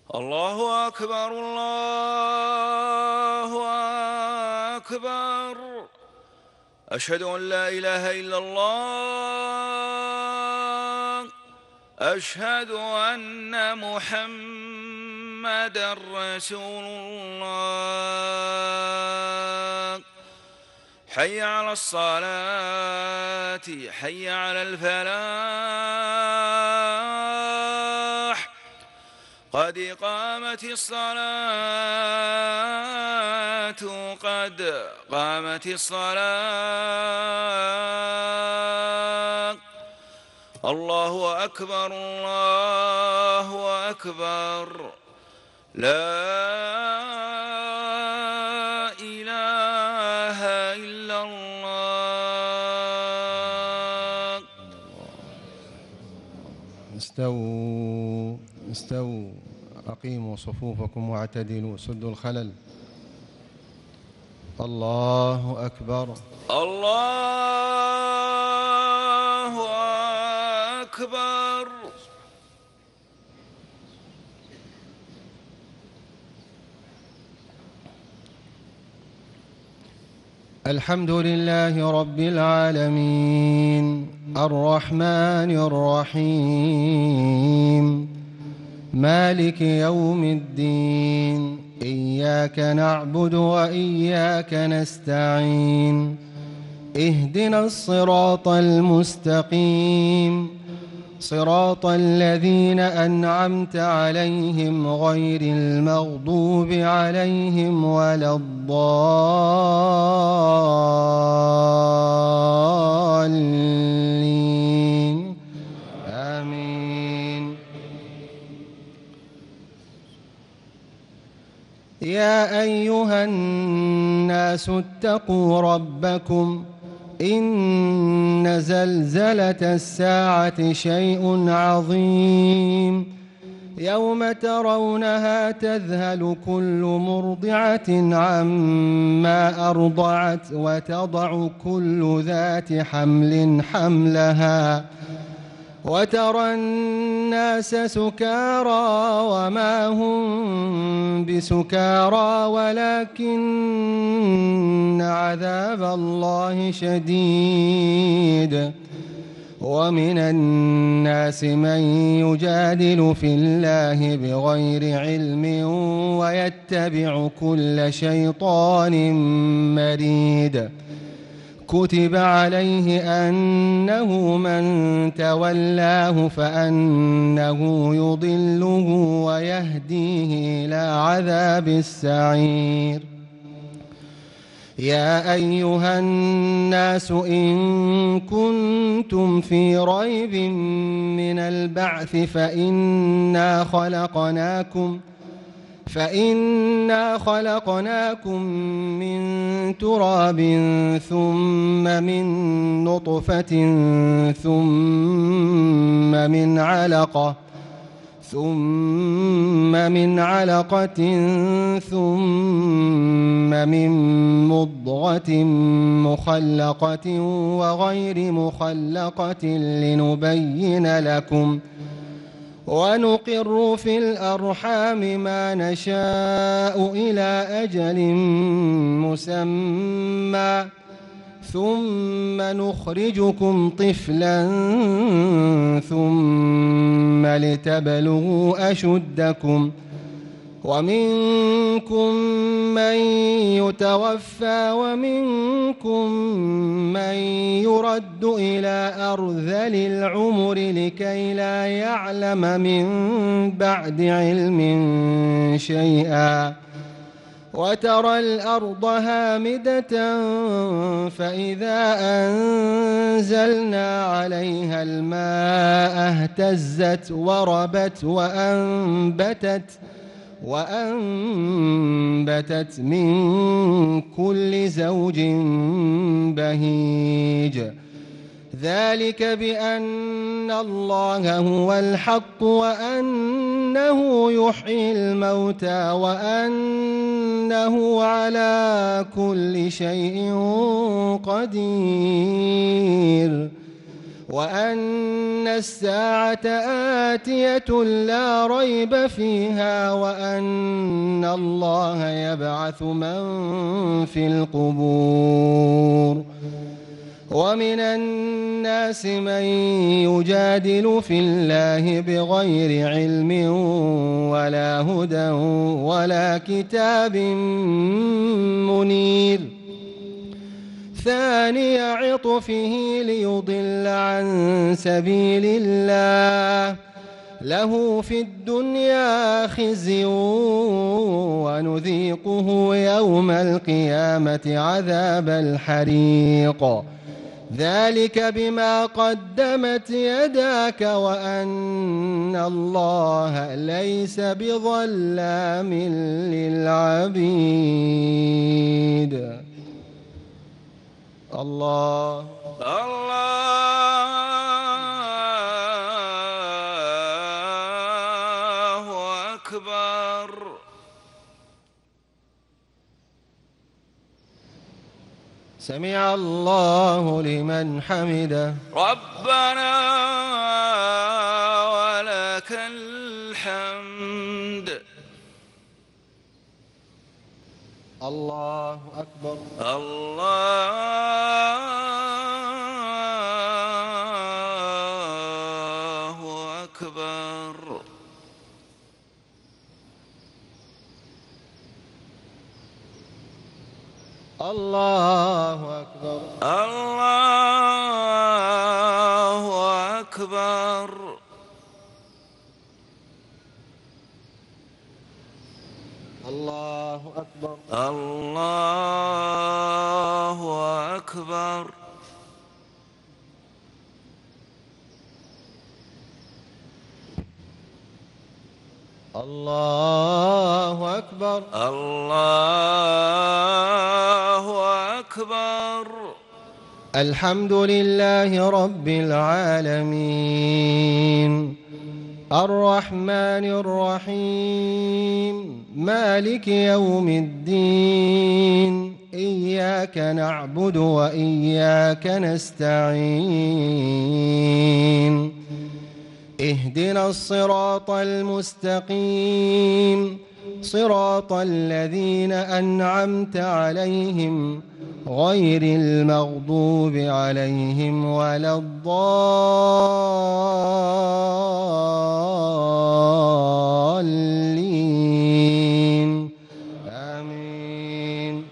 الله أكبر الله أكبر. أشهد أن لا إله إلا الله. أشهد أن محمدًا رسول الله. حي على الصلاة، حي على الفلاح، قد قامت الصلاة، قد قامت الصلاة. الله أكبر الله أكبر. لا إله إلا الله. استووا استووا، أقيموا صفوفكم واعتدلوا، سدوا الخلل. الله أكبر الله أكبر. الحمد لله رب العالمين، الرحمن الرحيم، مالك يوم الدين. إياك نعبد وإياك نستعين. اهدنا الصراط المستقيم، صراط الذين أنعمت عليهم غير المغضوب عليهم ولا الضالين. آمين. يا أيها الناس اتقوا ربكم، إن زلزلة الساعة شيء عظيم. يوم ترونها تذهل كل مرضعة عما أرضعت، وتضع كل ذات حمل حملها، وترى الناس سكارى وما هم بسكارى ولكن عذاب الله شديد. ومن الناس من يجادل في الله بغير علم ويتبع كل شيطان مريد. كتب عليه أنه من تولاه فأنه يضله ويهديه إلى عذاب السعير. يا أيها الناس إن كنتم في ريب من البعث فإنا خلقناكم من تراب ثم من نطفة ثم من علقة ثم من مضغة مخلقة وغير مخلقة لنبين لكم. ونقر في الأرحام ما نشاء إلى أجل مسمى ثم نخرجكم طفلا ثم لتبلغوا أشدكم. ومنكم من يتوفى ومنكم من يرد إلى أرذل العمر لكي لا يعلم من بعد علم شيئا. وترى الأرض هامدة فإذا أنزلنا عليها الماء اهتزت وربت وأنبتت من كل زوج بهيج. ذلك بأن الله هو الحق وأنه يحيي الموتى وأنه على كل شيء قدير. وأن الساعة آتية لا ريب فيها وأن الله يبعث من في القبور. ومن الناس من يجادل في الله بغير علم ولا هدى ولا كتاب منير. ثاني عطفه ليضل عن سبيل الله له في الدنيا خزي ونذيقه يوم القيامة عذاب الحريق. ذلك بما قدمت يداك وأن الله ليس بظلام للعبيد. الله أكبر. سمع الله لمن حمده. ربنا ولك الحمد. الله أكبر. الله أكبر. الله أكبر. الله أكبر. الله أكبر. الله أكبر. الله أكبر. الله أكبر. الحمد لله رب العالمين الرحمن الرحيم مالك يوم الدين إياك نعبد وإياك نستعين اهدنا الصراط المستقيم صراط الذين أنعمت عليهم غير المغضوب عليهم ولا الضالين آمين.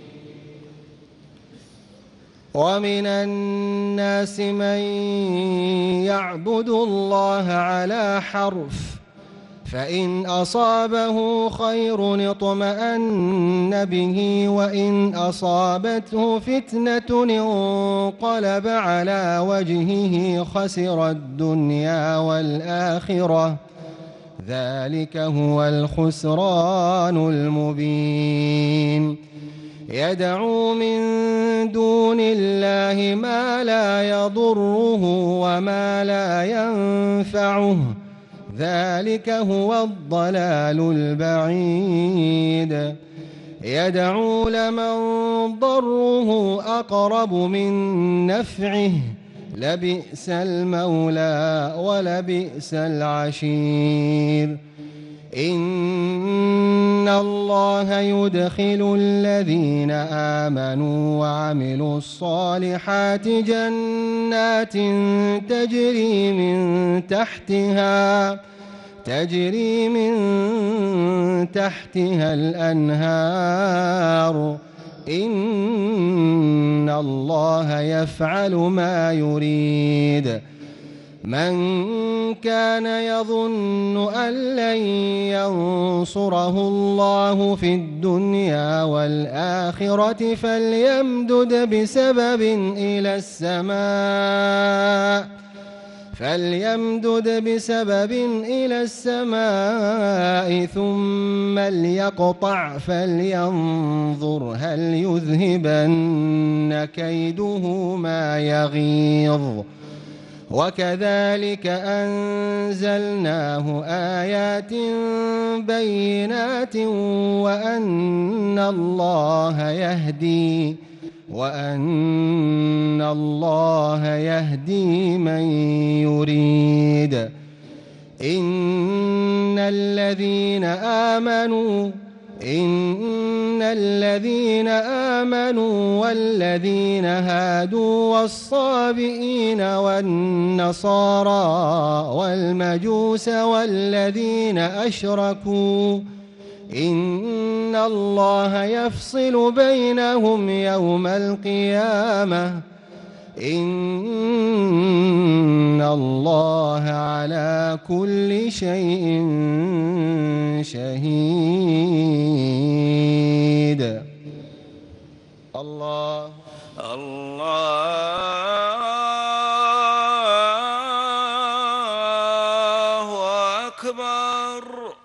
ومن الناس من يعبد الله على حرف فإن أصابه خير اطمأن به وإن أصابته فتنة انقلب على وجهه خسر الدنيا والآخرة ذلك هو الخسران المبين. يدعو من دون الله ما لا يضره وما لا ينفعه ذلك هو الضلال البعيد. يدعو لمن ضره أقرب من نفعه لبئس المولى ولبئس العشير. إن الله يدخل الذين آمنوا وعملوا الصالحات جنات تجري من تحتها الأنهار إن الله يفعل ما يريد. من كان يظن أن لن ينصره الله في الدنيا والآخرة فليمدد بسبب إلى السماء ثم ليقطع فلينظر هل يذهبن كيده ما يغيظ. وكذلك أنزلناه آيات بينات وأن الله وأن الله يهدي من يريد. إن الذين آمنوا والذين هادوا والصابئين والنصارى والمجوس والذين أشركوا إن الله يفصل بينهم يوم القيامة إن الله على كل شيء شهيد. الله أكبر.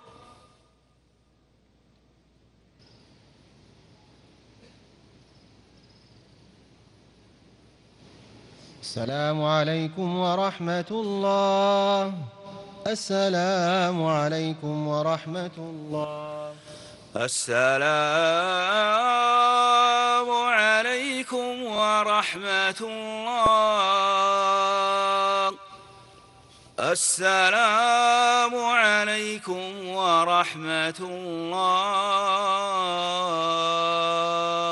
السلام عليكم ورحمة الله. السلام عليكم ورحمة الله. السلام عليكم ورحمة الله. السلام عليكم ورحمة الله.